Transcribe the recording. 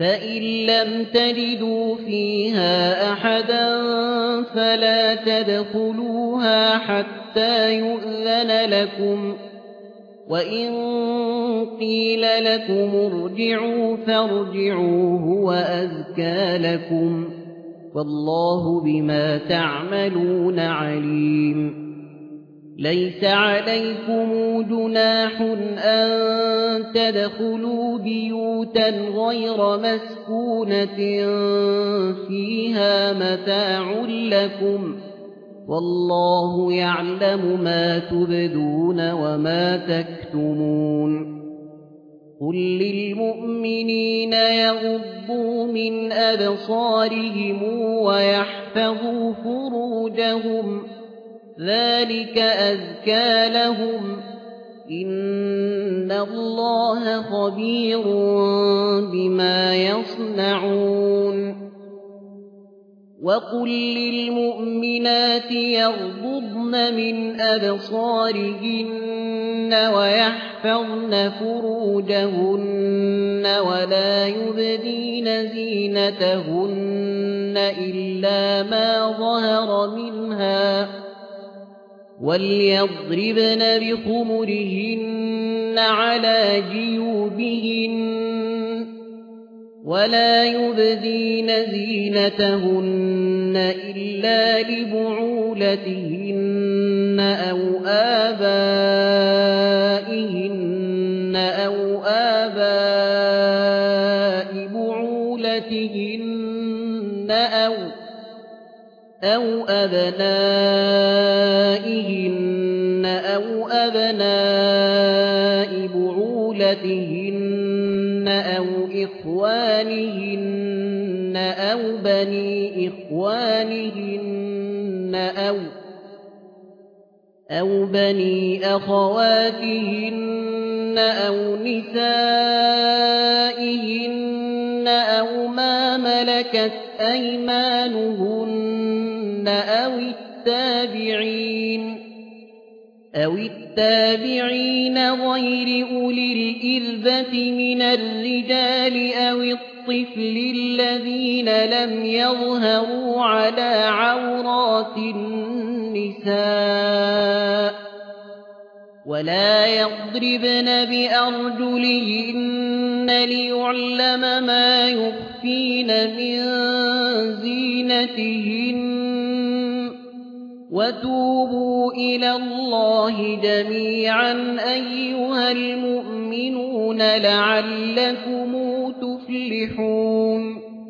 فإن لم تجدوا فيها أحدا فلا تدخلوها حتى يؤذن لكم، وإن قيل لكم ارجعوا فارجعوا هو أزكى لكم، والله بما تعملون عليم. ليس عليكم جناح أن تدخلوا بيوتا غير مسكونة فيها متاع لكم، والله يعلم ما تبدون وما تكتمون. قل للمؤمنين يغضوا من أبصارهم ويحفظوا فروجهم، ذلك أزكى لهم، إن الله خبير بما يصنعون. وقل للمؤمنات يغضضن من أبصارهن ويحفظن فروجهن ولا يبدين زينتهن إلا ما ظهر منها، وليضربن بخمرهن على جيوبهن ولا يبدين زينتهن إلا لبعولتهن أو آبائهن أو آباء بعولتهن أو أبنائهن أو أبناء بعولتهن أو إخوانهن أو بني إخوانهن أو بني أخواتهن أو نسائهن أو ما ملكت أيمانهن أو التابعين غير أولي الإربة من الرجال أو الطفل الذين لم يظهروا على عورات النساء، ولا يضربن بأرجلهن ليعلم ما يخفين من زينتهن، وتوبوا إلى الله جميعا أيها المؤمنون لعلكم تفلحون.